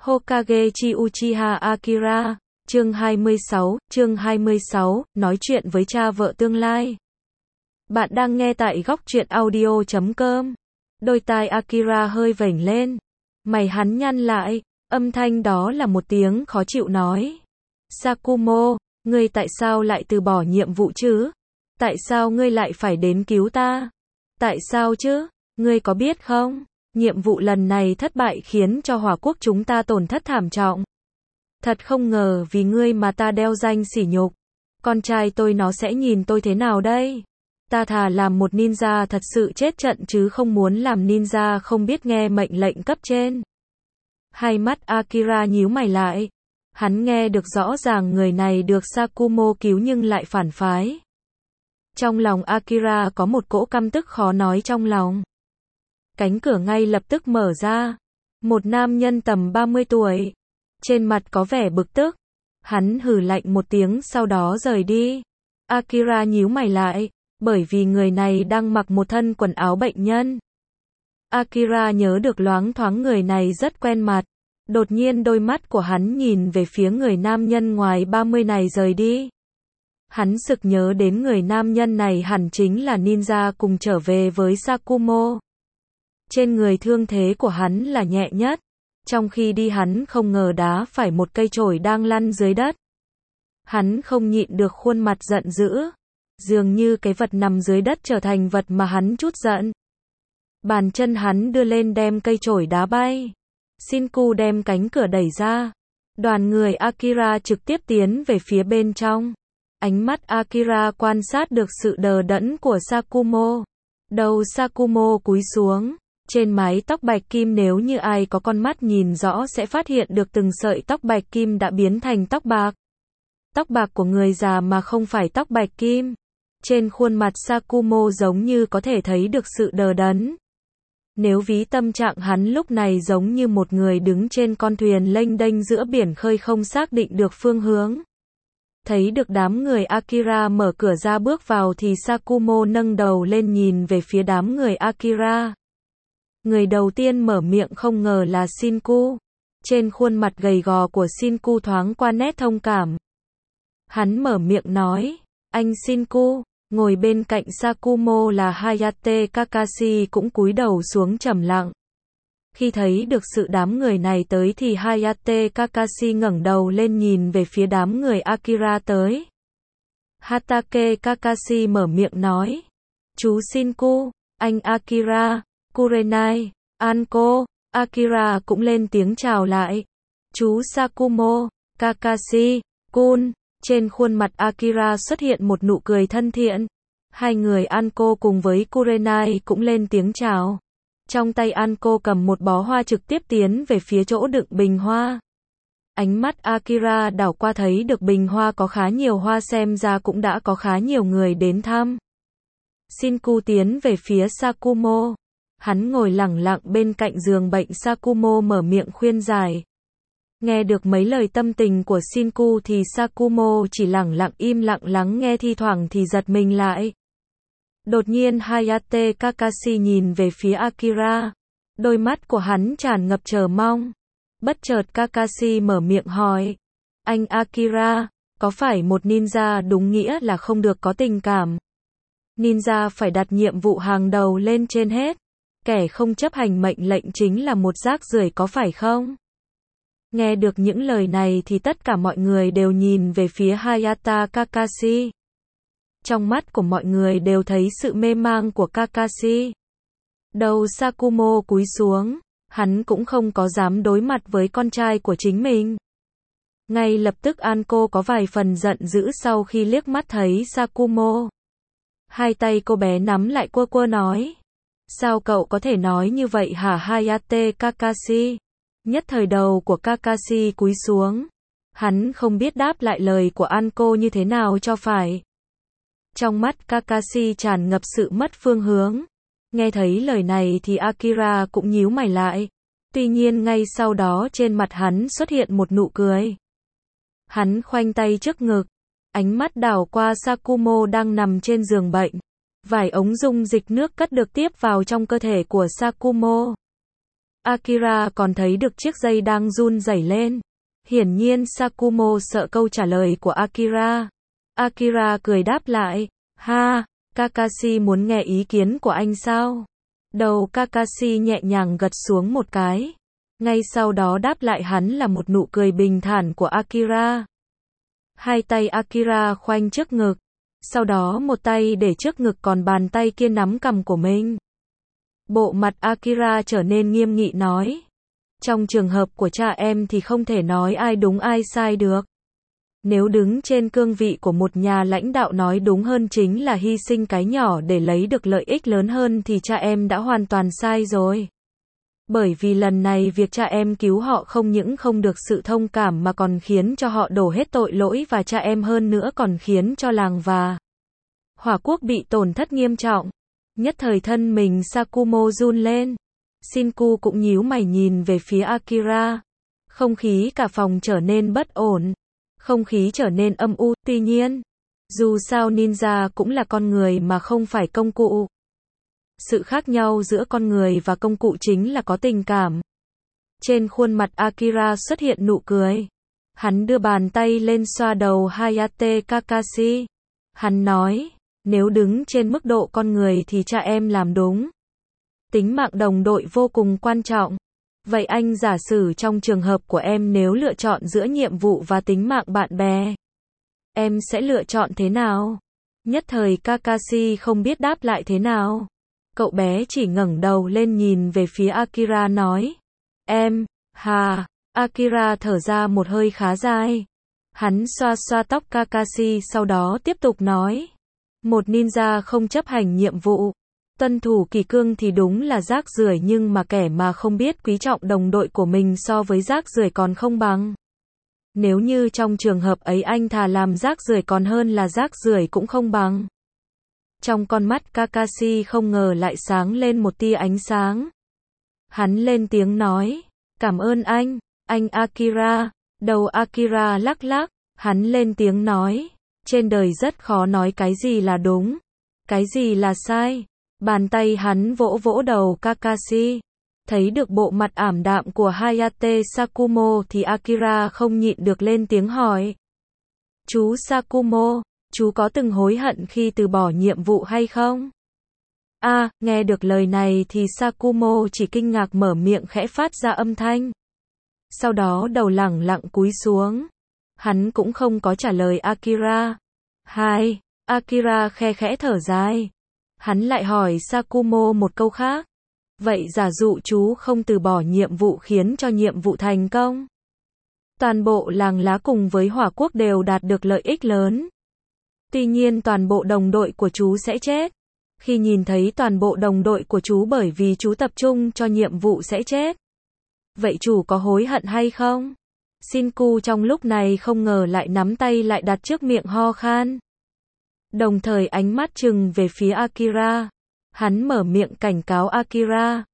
Hokage chi Uchiha Akira, chương 26, nói chuyện với cha vợ tương lai. Bạn đang nghe tại góc truyện audio.com. Đôi tai Akira hơi vểnh lên. Mày hắn nhăn lại, âm thanh đó là một tiếng khó chịu nói. Sakumo, ngươi tại sao lại từ bỏ nhiệm vụ chứ? Tại sao ngươi lại phải đến cứu ta? Tại sao chứ? Ngươi có biết không? Nhiệm vụ lần này thất bại khiến cho Hỏa quốc chúng ta tổn thất thảm trọng. Thật không ngờ vì ngươi mà ta đeo danh sỉ nhục. Con trai tôi nó sẽ nhìn tôi thế nào đây? Ta thà làm một ninja thật sự chết trận chứ không muốn làm ninja không biết nghe mệnh lệnh cấp trên. Hai mắt Akira nhíu mày lại. Hắn nghe được rõ ràng người này được Sakumo cứu nhưng lại phản phái. Trong lòng Akira có một cỗ căm tức khó nói trong lòng. Cánh cửa ngay lập tức mở ra. Một nam nhân tầm 30 tuổi. Trên mặt có vẻ bực tức. Hắn hừ lạnh một tiếng sau đó rời đi. Akira nhíu mày lại, bởi vì người này đang mặc một thân quần áo bệnh nhân. Akira nhớ được loáng thoáng người này rất quen mặt. Đột nhiên đôi mắt của hắn nhìn về phía người nam nhân ngoài 30 này rời đi. Hắn sực nhớ đến người nam nhân này hẳn chính là ninja cùng trở về với Sakumo. Trên người thương thế của hắn là nhẹ nhất. Trong khi đi hắn không ngờ đá phải một cây chổi đang lăn dưới đất. Hắn không nhịn được khuôn mặt giận dữ. Dường như cái vật nằm dưới đất trở thành vật mà hắn trút giận. Bàn chân hắn đưa lên đem cây chổi đá bay. Shinku đem cánh cửa đẩy ra. Đoàn người Akira trực tiếp tiến về phía bên trong. Ánh mắt Akira quan sát được sự đờ đẫn của Sakumo. Đầu Sakumo cúi xuống. Trên mái tóc bạch kim nếu như ai có con mắt nhìn rõ sẽ phát hiện được từng sợi tóc bạch kim đã biến thành tóc bạc. Tóc bạc của người già mà không phải tóc bạch kim. Trên khuôn mặt Sakumo giống như có thể thấy được sự đờ đẫn. Nếu ví tâm trạng hắn lúc này giống như một người đứng trên con thuyền lênh đênh giữa biển khơi không xác định được phương hướng. Thấy được đám người Akira mở cửa ra bước vào thì Sakumo nâng đầu lên nhìn về phía đám người Akira. Người đầu tiên mở miệng không ngờ là Shinku. Trên khuôn mặt gầy gò của Shinku thoáng qua nét thông cảm. Hắn mở miệng nói, anh Shinku. Ngồi bên cạnh Sakumo là Hayate Kakashi cũng cúi đầu xuống trầm lặng. Khi thấy được sự đám người này tới thì Hayate Kakashi ngẩng đầu lên nhìn về phía đám người Akira tới. Hatake Kakashi mở miệng nói, chú Shinku, anh Akira, Kurenai, Anko, Akira cũng lên tiếng chào lại. Chú Sakumo, Kakashi, Kun. Trên khuôn mặt Akira xuất hiện một nụ cười thân thiện. Hai người Anko cùng với Kurenai cũng lên tiếng chào. Trong tay Anko cầm một bó hoa trực tiếp tiến về phía chỗ đựng bình hoa. Ánh mắt Akira đảo qua thấy được bình hoa có khá nhiều hoa xem ra cũng đã có khá nhiều người đến thăm. Shinku tiến về phía Sakumo. Hắn ngồi lẳng lặng bên cạnh giường bệnh Sakumo mở miệng khuyên giải. Nghe được mấy lời tâm tình của Shinku thì Sakumo chỉ lẳng lặng im lặng lắng nghe thi thoảng thì giật mình lại. Đột nhiên Hayate Kakashi nhìn về phía Akira. Đôi mắt của hắn tràn ngập chờ mong. Bất chợt Kakashi mở miệng hỏi. Anh Akira, có phải một ninja đúng nghĩa là không được có tình cảm? Ninja phải đặt nhiệm vụ hàng đầu lên trên hết. Kẻ không chấp hành mệnh lệnh chính là một rác rưởi có phải không? Nghe được những lời này thì tất cả mọi người đều nhìn về phía Hayate Kakashi. Trong mắt của mọi người đều thấy sự mê mang của Kakashi. Đầu Sakumo cúi xuống, hắn cũng không có dám đối mặt với con trai của chính mình. Ngay lập tức Anko có vài phần giận dữ sau khi liếc mắt thấy Sakumo. Hai tay cô bé nắm lại quơ quơ nói. Sao cậu có thể nói như vậy hả Hayate Kakashi? Nhất thời đầu của Kakashi cúi xuống. Hắn không biết đáp lại lời của Anko như thế nào cho phải. Trong mắt Kakashi tràn ngập sự mất phương hướng. Nghe thấy lời này thì Akira cũng nhíu mày lại. Tuy nhiên ngay sau đó trên mặt hắn xuất hiện một nụ cười. Hắn khoanh tay trước ngực. Ánh mắt đảo qua Sakumo đang nằm trên giường bệnh. Vài ống dung dịch nước cất được tiếp vào trong cơ thể của Sakumo. Akira còn thấy được chiếc dây đang run rẩy lên. Hiển nhiên Sakumo sợ câu trả lời của Akira. Akira cười đáp lại, ha, Kakashi muốn nghe ý kiến của anh sao? Đầu Kakashi nhẹ nhàng gật xuống một cái. Ngay sau đó đáp lại hắn là một nụ cười bình thản của Akira. Hai tay Akira khoanh trước ngực. Sau đó một tay để trước ngực còn bàn tay kia nắm cằm của mình. Bộ mặt Akira trở nên nghiêm nghị nói. Trong trường hợp của cha em thì không thể nói ai đúng ai sai được. Nếu đứng trên cương vị của một nhà lãnh đạo nói đúng hơn chính là hy sinh cái nhỏ để lấy được lợi ích lớn hơn thì cha em đã hoàn toàn sai rồi. Bởi vì lần này việc cha em cứu họ không những không được sự thông cảm mà còn khiến cho họ đổ hết tội lỗi và cha em hơn nữa còn khiến cho làng và Hỏa Quốc bị tổn thất nghiêm trọng. Nhất thời thân mình Sakumo run lên. Shinku cũng nhíu mày nhìn về phía Akira. Không khí cả phòng trở nên bất ổn. Không khí trở nên âm u. Tuy nhiên, dù sao ninja cũng là con người mà không phải công cụ. Sự khác nhau giữa con người và công cụ chính là có tình cảm. Trên khuôn mặt Akira xuất hiện nụ cười. Hắn đưa bàn tay lên xoa đầu Hayate Kakashi. Hắn nói, nếu đứng trên mức độ con người thì cha em làm đúng. Tính mạng đồng đội vô cùng quan trọng. Vậy anh giả sử trong trường hợp của em nếu lựa chọn giữa nhiệm vụ và tính mạng bạn bè, em sẽ lựa chọn thế nào? Nhất thời Kakashi không biết đáp lại thế nào. Cậu bé chỉ ngẩng đầu lên nhìn về phía Akira nói. Em, hà, Akira thở ra một hơi khá dài. Hắn xoa xoa tóc Kakashi sau đó tiếp tục nói. Một ninja không chấp hành nhiệm vụ, tuân thủ kỷ cương thì đúng là rác rưởi nhưng mà kẻ mà không biết quý trọng đồng đội của mình so với rác rưởi còn không bằng. Nếu như trong trường hợp ấy anh thà làm rác rưởi còn hơn là rác rưởi cũng không bằng. Trong con mắt Kakashi không ngờ lại sáng lên một tia ánh sáng. Hắn lên tiếng nói, cảm ơn anh Akira. Đầu Akira lắc lắc, hắn lên tiếng nói, trên đời rất khó nói cái gì là đúng, cái gì là sai. Bàn tay hắn vỗ vỗ đầu Kakashi. Thấy được bộ mặt ảm đạm của Hayate Sakumo thì Akira không nhịn được lên tiếng hỏi. Chú Sakumo, chú có từng hối hận khi từ bỏ nhiệm vụ hay không? Nghe được lời này thì Sakumo chỉ kinh ngạc mở miệng khẽ phát ra âm thanh. Sau đó đầu lẳng lặng cúi xuống. Hắn cũng không có trả lời Akira. Akira khe khẽ thở dài. Hắn lại hỏi Sakumo một câu khác. Vậy giả dụ chú không từ bỏ nhiệm vụ khiến cho nhiệm vụ thành công, toàn bộ làng lá cùng với Hỏa Quốc đều đạt được lợi ích lớn. Tuy nhiên toàn bộ đồng đội của chú sẽ chết. Khi nhìn thấy toàn bộ đồng đội của chú bởi vì chú tập trung cho nhiệm vụ sẽ chết, vậy chú có hối hận hay không? Shinku trong lúc này không ngờ lại nắm tay lại đặt trước miệng ho khan. Đồng thời ánh mắt trừng về phía Akira. Hắn mở miệng cảnh cáo Akira.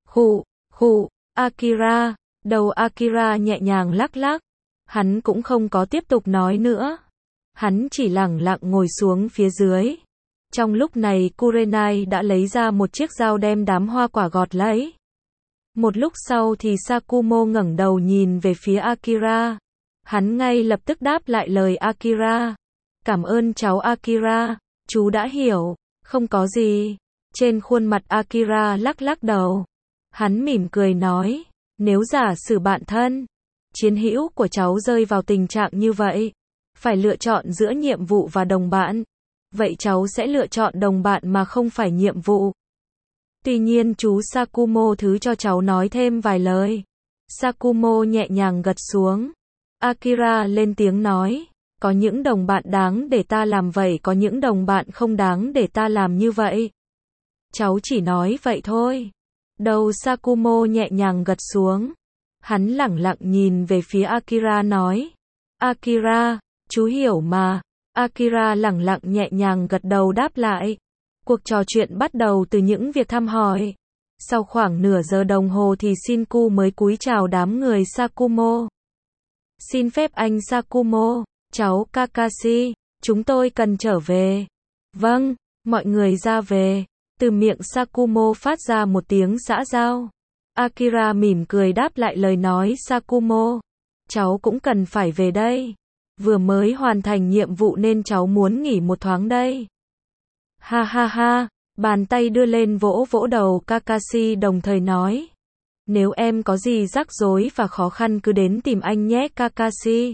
Khụ, Akira. Đầu Akira nhẹ nhàng lắc lắc. Hắn cũng không có tiếp tục nói nữa. Hắn chỉ lẳng lặng ngồi xuống phía dưới. Trong lúc này Kurenai đã lấy ra một chiếc dao đem đám hoa quả gọt lấy. Một lúc sau thì Sakumo ngẩng đầu nhìn về phía Akira. Hắn ngay lập tức đáp lại lời Akira. Cảm ơn cháu Akira, chú đã hiểu, không có gì. Trên khuôn mặt Akira lắc lắc đầu. Hắn mỉm cười nói, nếu giả sử bạn thân, chiến hữu của cháu rơi vào tình trạng như vậy, phải lựa chọn giữa nhiệm vụ và đồng bạn, vậy cháu sẽ lựa chọn đồng bạn mà không phải nhiệm vụ. Tuy nhiên chú Sakumo thứ cho cháu nói thêm vài lời. Sakumo nhẹ nhàng gật xuống. Akira lên tiếng nói, có những đồng bạn đáng để ta làm vậy, có những đồng bạn không đáng để ta làm như vậy. Cháu chỉ nói vậy thôi. Đầu Sakumo nhẹ nhàng gật xuống. Hắn lẳng lặng nhìn về phía Akira nói, Akira, chú hiểu mà. Akira lẳng lặng nhẹ nhàng gật đầu đáp lại. Cuộc trò chuyện bắt đầu từ những việc thăm hỏi. Sau khoảng nửa giờ đồng hồ thì Shinku mới cúi chào đám người Sakumo. Xin phép anh Sakumo, cháu Kakashi, chúng tôi cần trở về. Vâng, mọi người ra về. Từ miệng Sakumo phát ra một tiếng xã giao. Akira mỉm cười đáp lại lời nói Sakumo. Cháu cũng cần phải về đây. Vừa mới hoàn thành nhiệm vụ nên cháu muốn nghỉ một thoáng đây. Ha ha ha, bàn tay đưa lên vỗ vỗ đầu Kakashi đồng thời nói. Nếu em có gì rắc rối và khó khăn cứ đến tìm anh nhé Kakashi.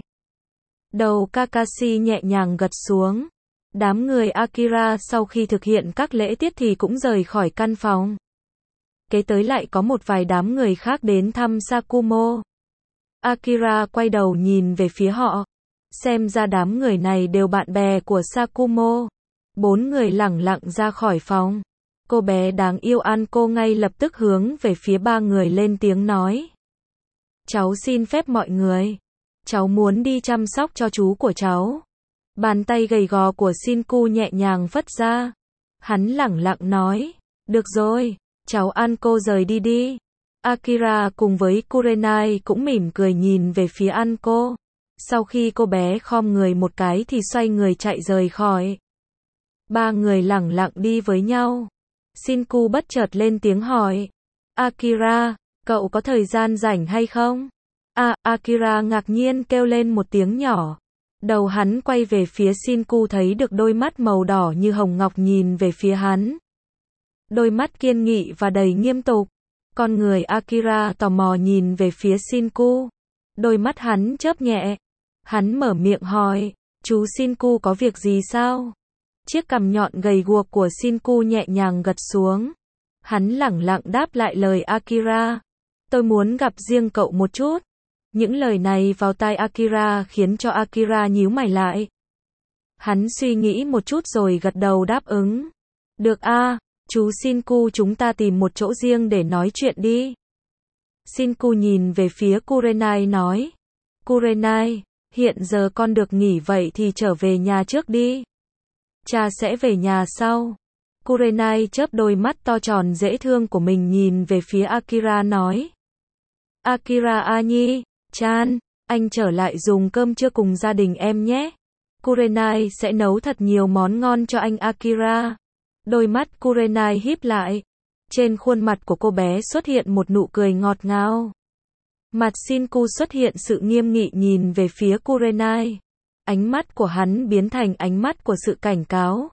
Đầu Kakashi nhẹ nhàng gật xuống. Đám người Akira sau khi thực hiện các lễ tiết thì cũng rời khỏi căn phòng. Kế tới lại có một vài đám người khác đến thăm Sakumo. Akira quay đầu nhìn về phía họ. Xem ra đám người này đều bạn bè của Sakumo. 4 người lẳng lặng ra khỏi phòng. Cô bé đáng yêu Anko ngay lập tức hướng về phía 3 người lên tiếng nói. Cháu xin phép mọi người. Cháu muốn đi chăm sóc cho chú của cháu. Bàn tay gầy gò của Shinku nhẹ nhàng phất ra. Hắn lẳng lặng nói. Được rồi, cháu Anko rời đi đi. Akira cùng với Kurenai cũng mỉm cười nhìn về phía Anko. Sau khi cô bé khom người một cái thì xoay người chạy rời khỏi. 3 người lẳng lặng đi với nhau. Shinku bất chợt lên tiếng hỏi. Akira, cậu có thời gian rảnh hay không? Akira ngạc nhiên kêu lên một tiếng nhỏ. Đầu hắn quay về phía Shinku thấy được đôi mắt màu đỏ như hồng ngọc nhìn về phía hắn. Đôi mắt kiên nghị và đầy nghiêm túc. Con người Akira tò mò nhìn về phía Shinku. Đôi mắt hắn chớp nhẹ. Hắn mở miệng hỏi. Chú Shinku có việc gì sao? Chiếc cằm nhọn gầy guộc của Shinku nhẹ nhàng gật xuống. Hắn lẳng lặng đáp lại lời Akira. Tôi muốn gặp riêng cậu một chút. Những lời này vào tai Akira khiến cho Akira nhíu mày lại. Hắn suy nghĩ một chút rồi gật đầu đáp ứng. Được chú Shinku chúng ta tìm một chỗ riêng để nói chuyện đi. Shinku nhìn về phía Kurenai nói. Kurenai, hiện giờ con được nghỉ vậy thì trở về nhà trước đi. Cha sẽ về nhà sau. Kurenai chớp đôi mắt to tròn dễ thương của mình nhìn về phía Akira nói. Akira Anyi, chan, anh trở lại dùng cơm trưa cùng gia đình em nhé. Kurenai sẽ nấu thật nhiều món ngon cho anh Akira. Đôi mắt Kurenai híp lại. Trên khuôn mặt của cô bé xuất hiện một nụ cười ngọt ngào. Mặt Shinku xuất hiện sự nghiêm nghị nhìn về phía Kurenai. Ánh mắt của hắn biến thành ánh mắt của sự cảnh cáo.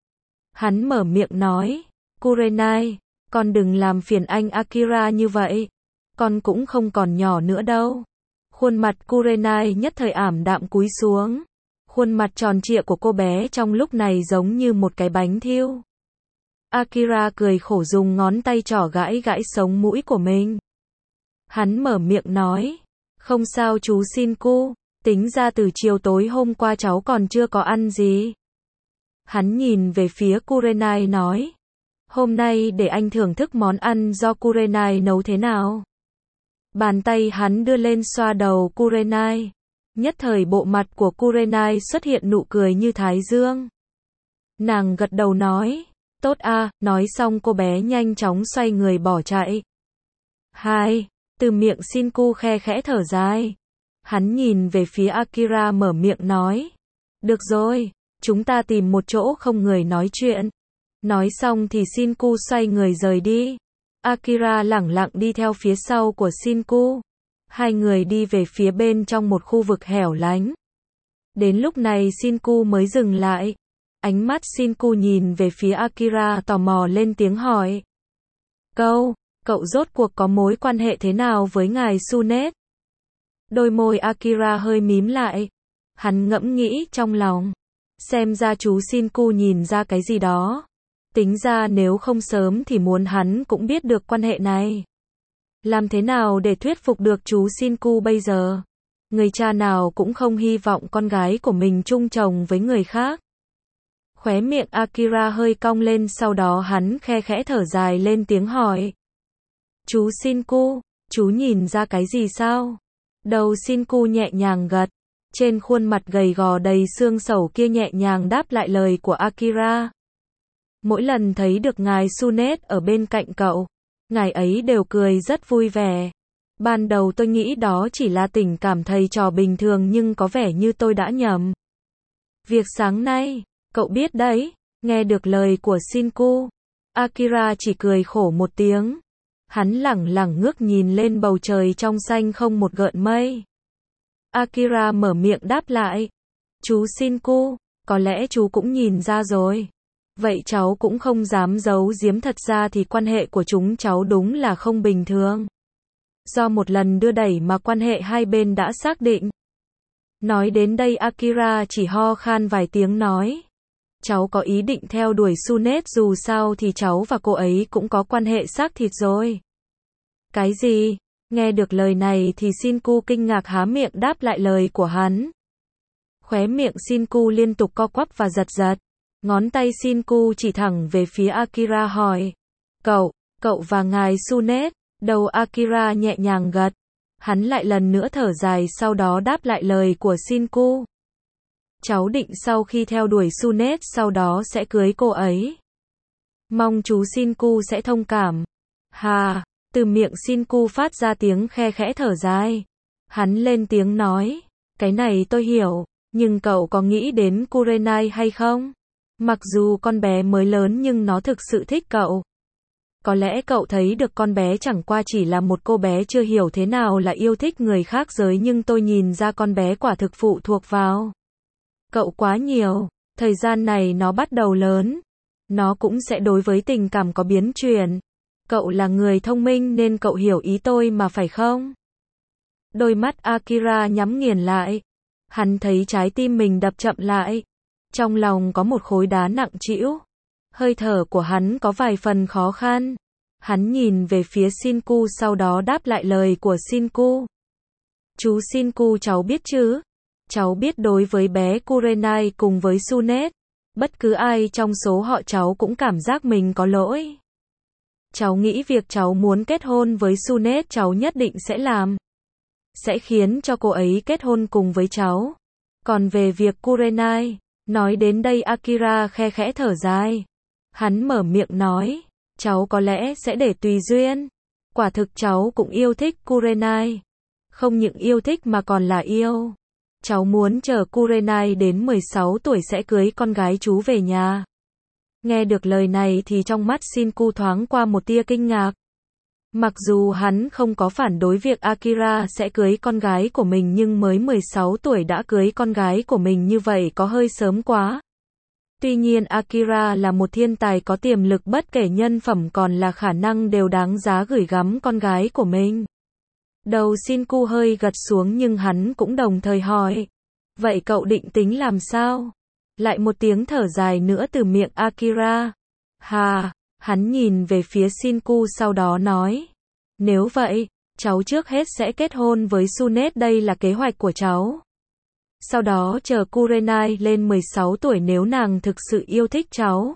Hắn mở miệng nói. Kurenai, con đừng làm phiền anh Akira như vậy. Con cũng không còn nhỏ nữa đâu. Khuôn mặt Kurenai nhất thời ảm đạm cúi xuống. Khuôn mặt tròn trịa của cô bé trong lúc này giống như một cái bánh thiêu. Akira cười khổ dùng ngón tay trỏ gãi gãi sống mũi của mình. Hắn mở miệng nói. Không sao chú Shinku, tính ra từ chiều tối hôm qua cháu còn chưa có ăn gì. Hắn nhìn về phía Kurenai nói. Hôm nay để anh thưởng thức món ăn do Kurenai nấu thế nào. Bàn tay hắn đưa lên xoa đầu Kurenai. Nhất thời bộ mặt của Kurenai xuất hiện nụ cười như thái dương. Nàng gật đầu nói. Tốt nói xong cô bé nhanh chóng xoay người bỏ chạy. Từ miệng Shinku khe khẽ thở dài. Hắn nhìn về phía Akira mở miệng nói. Được rồi, chúng ta tìm một chỗ không người nói chuyện. Nói xong thì Shinku xoay người rời đi. Akira lẳng lặng đi theo phía sau của Shinku. Hai người đi về phía bên trong một khu vực hẻo lánh. Đến lúc này Shinku mới dừng lại. Ánh mắt Shinku nhìn về phía Akira tò mò lên tiếng hỏi. Cậu rốt cuộc có mối quan hệ thế nào với ngài Tsunade? Đôi môi Akira hơi mím lại. Hắn ngẫm nghĩ trong lòng. Xem ra chú Shinku nhìn ra cái gì đó. Tính ra nếu không sớm thì muốn hắn cũng biết được quan hệ này. Làm thế nào để thuyết phục được chú Shinku bây giờ? Người cha nào cũng không hy vọng con gái của mình chung chồng với người khác. Khóe miệng Akira hơi cong lên sau đó hắn khe khẽ thở dài lên tiếng hỏi. Chú Shinku, chú nhìn ra cái gì sao? Đầu Shinku nhẹ nhàng gật. Trên khuôn mặt gầy gò đầy xương sẩu kia nhẹ nhàng đáp lại lời của Akira. Mỗi lần thấy được ngài Tsunade ở bên cạnh cậu, ngài ấy đều cười rất vui vẻ. Ban đầu tôi nghĩ đó chỉ là tình cảm thầy trò bình thường nhưng có vẻ như tôi đã nhầm. Việc sáng nay, cậu biết đấy, nghe được lời của Shinku, Akira chỉ cười khổ một tiếng. Hắn lẳng lẳng ngước nhìn lên bầu trời trong xanh không một gợn mây. Akira mở miệng đáp lại. Chú Shinku, có lẽ chú cũng nhìn ra rồi. Vậy cháu cũng không dám giấu giếm, thật ra thì quan hệ của chúng cháu đúng là không bình thường. Do một lần đưa đẩy mà quan hệ hai bên đã xác định. Nói đến đây Akira chỉ ho khan vài tiếng nói. Cháu có ý định theo đuổi Tsunade, dù sao thì cháu và cô ấy cũng có quan hệ xác thịt rồi. Cái gì? Nghe được lời này thì Shinku kinh ngạc há miệng đáp lại lời của hắn. Khóe miệng Shinku liên tục co quắp và giật giật. Ngón tay Shinku chỉ thẳng về phía Akira hỏi. Cậu và ngài Tsunade. Đầu Akira nhẹ nhàng gật. Hắn lại lần nữa thở dài, sau đó đáp lại lời của Shinku. Cháu định sau khi theo đuổi Tsunade sau đó sẽ cưới cô ấy. Mong chú Shinku sẽ thông cảm. Hà, từ miệng Shinku phát ra tiếng khe khẽ thở dài. Hắn lên tiếng nói. Cái này tôi hiểu, nhưng cậu có nghĩ đến Kurenai hay không? Mặc dù con bé mới lớn nhưng nó thực sự thích cậu. Có lẽ cậu thấy được con bé chẳng qua chỉ là một cô bé chưa hiểu thế nào là yêu thích người khác giới, nhưng tôi nhìn ra con bé quả thực phụ thuộc vào cậu quá nhiều. Thời gian này nó bắt đầu lớn. Nó cũng sẽ đối với tình cảm có biến chuyển. Cậu là người thông minh nên cậu hiểu ý tôi mà phải không? Đôi mắt Akira nhắm nghiền lại. Hắn thấy trái tim mình đập chậm lại. Trong lòng có một khối đá nặng trĩu. Hơi thở của hắn có vài phần khó khăn. Hắn nhìn về phía Shinku, sau đó đáp lại lời của Shinku. Chú Shinku, cháu biết chứ? Cháu biết đối với bé Kurenai cùng với Tsunade, bất cứ ai trong số họ cháu cũng cảm giác mình có lỗi. Cháu nghĩ việc cháu muốn kết hôn với Tsunade cháu nhất định sẽ làm. Sẽ khiến cho cô ấy kết hôn cùng với cháu. Còn về việc Kurenai, nói đến đây Akira khe khẽ thở dài. Hắn mở miệng nói, cháu có lẽ sẽ để tùy duyên. Quả thực cháu cũng yêu thích Kurenai. Không những yêu thích mà còn là yêu. Cháu muốn chờ Kurenai đến 16 tuổi sẽ cưới con gái chú về nhà. Nghe được lời này thì trong mắt Shinku thoáng qua một tia kinh ngạc. Mặc dù hắn không có phản đối việc Akira sẽ cưới con gái của mình, nhưng mới 16 tuổi đã cưới con gái của mình như vậy có hơi sớm quá. Tuy nhiên Akira là một thiên tài có tiềm lực, bất kể nhân phẩm còn là khả năng đều đáng giá gửi gắm con gái của mình. Đầu Shinku hơi gật xuống nhưng hắn cũng đồng thời hỏi. Vậy cậu định tính làm sao? Lại một tiếng thở dài nữa từ miệng Akira. Hà, hắn nhìn về phía Shinku sau đó nói. Nếu vậy, cháu trước hết sẽ kết hôn với Tsunade, đây là kế hoạch của cháu. Sau đó chờ Kurenai lên 16 tuổi, nếu nàng thực sự yêu thích cháu,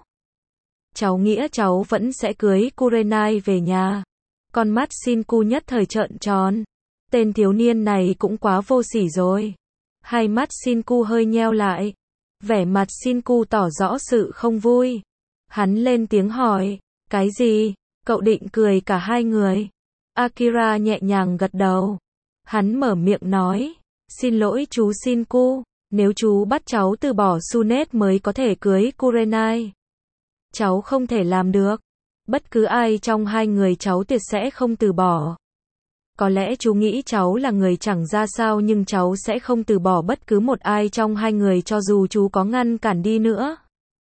cháu nghĩa cháu vẫn sẽ cưới Kurenai về nhà. Con mắt Shinku nhất thời trợn tròn. Tên thiếu niên này cũng quá vô sỉ rồi. Hai mắt Shinku hơi nheo lại. Vẻ mặt Shinku tỏ rõ sự không vui. Hắn lên tiếng hỏi. Cái gì? Cậu định cười cả hai người? Akira nhẹ nhàng gật đầu. Hắn mở miệng nói. Xin lỗi chú Shinku. Nếu chú bắt cháu từ bỏ Tsunade mới có thể cưới Kurenai, cháu không thể làm được. Bất cứ ai trong hai người cháu tuyệt sẽ không từ bỏ. Có lẽ chú nghĩ cháu là người chẳng ra sao, nhưng cháu sẽ không từ bỏ bất cứ một ai trong hai người cho dù chú có ngăn cản đi nữa.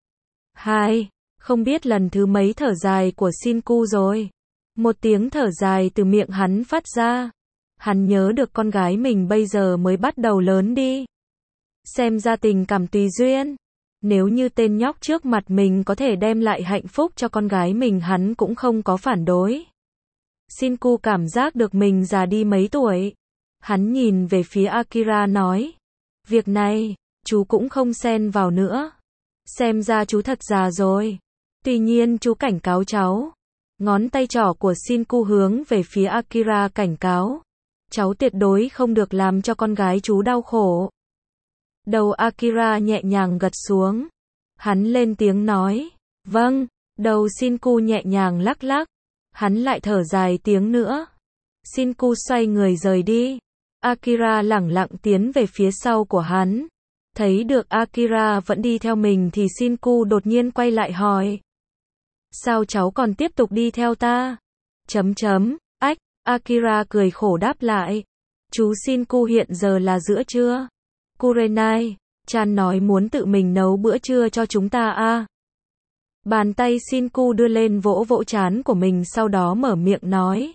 Hai, không biết lần thứ mấy thở dài của Shinku rồi. Một tiếng thở dài từ miệng hắn phát ra. Hắn nhớ được con gái mình bây giờ mới bắt đầu lớn đi. Xem ra tình cảm tùy duyên. Nếu như tên nhóc trước mặt mình có thể đem lại hạnh phúc cho con gái mình, hắn cũng không có phản đối. Shinku cảm giác được mình già đi mấy tuổi. Hắn nhìn về phía Akira nói. Việc này, chú cũng không xen vào nữa. Xem ra chú thật già rồi. Tuy nhiên chú cảnh cáo cháu. Ngón tay trỏ của Shinku hướng về phía Akira cảnh cáo. Cháu tuyệt đối không được làm cho con gái chú đau khổ. Đầu Akira nhẹ nhàng gật xuống. Hắn lên tiếng nói. Vâng. Đầu Shinku nhẹ nhàng lắc lắc. Hắn lại thở dài tiếng nữa. Shinku xoay người rời đi. Akira lẳng lặng tiến về phía sau của hắn. Thấy được Akira vẫn đi theo mình thì Shinku đột nhiên quay lại hỏi. Sao cháu còn tiếp tục đi theo ta? Ách, Akira cười khổ đáp lại. Chú Shinku hiện giờ là giữa trưa. Kurenai, Chan nói muốn tự mình nấu bữa trưa cho chúng ta à. Bàn tay Shinku đưa lên vỗ vỗ trán của mình sau đó mở miệng nói.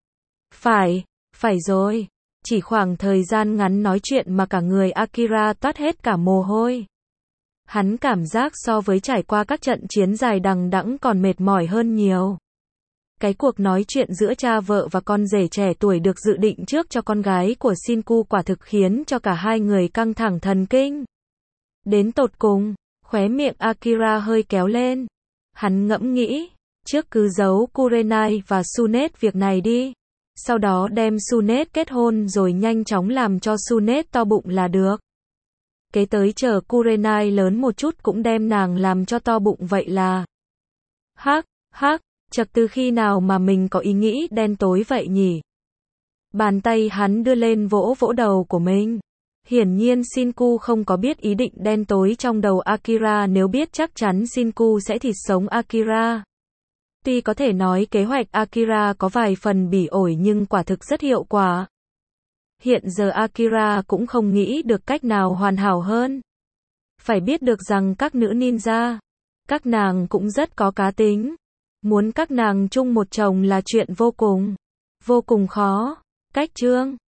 Phải rồi. Chỉ khoảng thời gian ngắn nói chuyện mà cả người Akira toát hết cả mồ hôi. Hắn cảm giác so với trải qua các trận chiến dài đằng đẵng còn mệt mỏi hơn nhiều. Cái cuộc nói chuyện giữa cha vợ và con rể trẻ tuổi được dự định trước cho con gái của Shinku quả thực khiến cho cả hai người căng thẳng thần kinh. Đến tột cùng, khóe miệng Akira hơi kéo lên. Hắn ngẫm nghĩ, trước cứ giấu Kurenai và Tsunet việc này đi. Sau đó đem Tsunet kết hôn rồi nhanh chóng làm cho Tsunet to bụng là được. Kế tới chờ Kurenai lớn một chút cũng đem nàng làm cho to bụng vậy là. Chật từ khi nào mà mình có ý nghĩ đen tối vậy nhỉ? Bàn tay hắn đưa lên vỗ vỗ đầu của mình. Hiển nhiên Shinku không có biết ý định đen tối trong đầu Akira, nếu biết chắc chắn Shinku sẽ thịt sống Akira. Tuy có thể nói kế hoạch Akira có vài phần bỉ ổi nhưng quả thực rất hiệu quả. Hiện giờ Akira cũng không nghĩ được cách nào hoàn hảo hơn. Phải biết được rằng các nữ ninja, các nàng cũng rất có cá tính. Muốn các nàng chung một chồng là chuyện vô cùng khó. Cách chương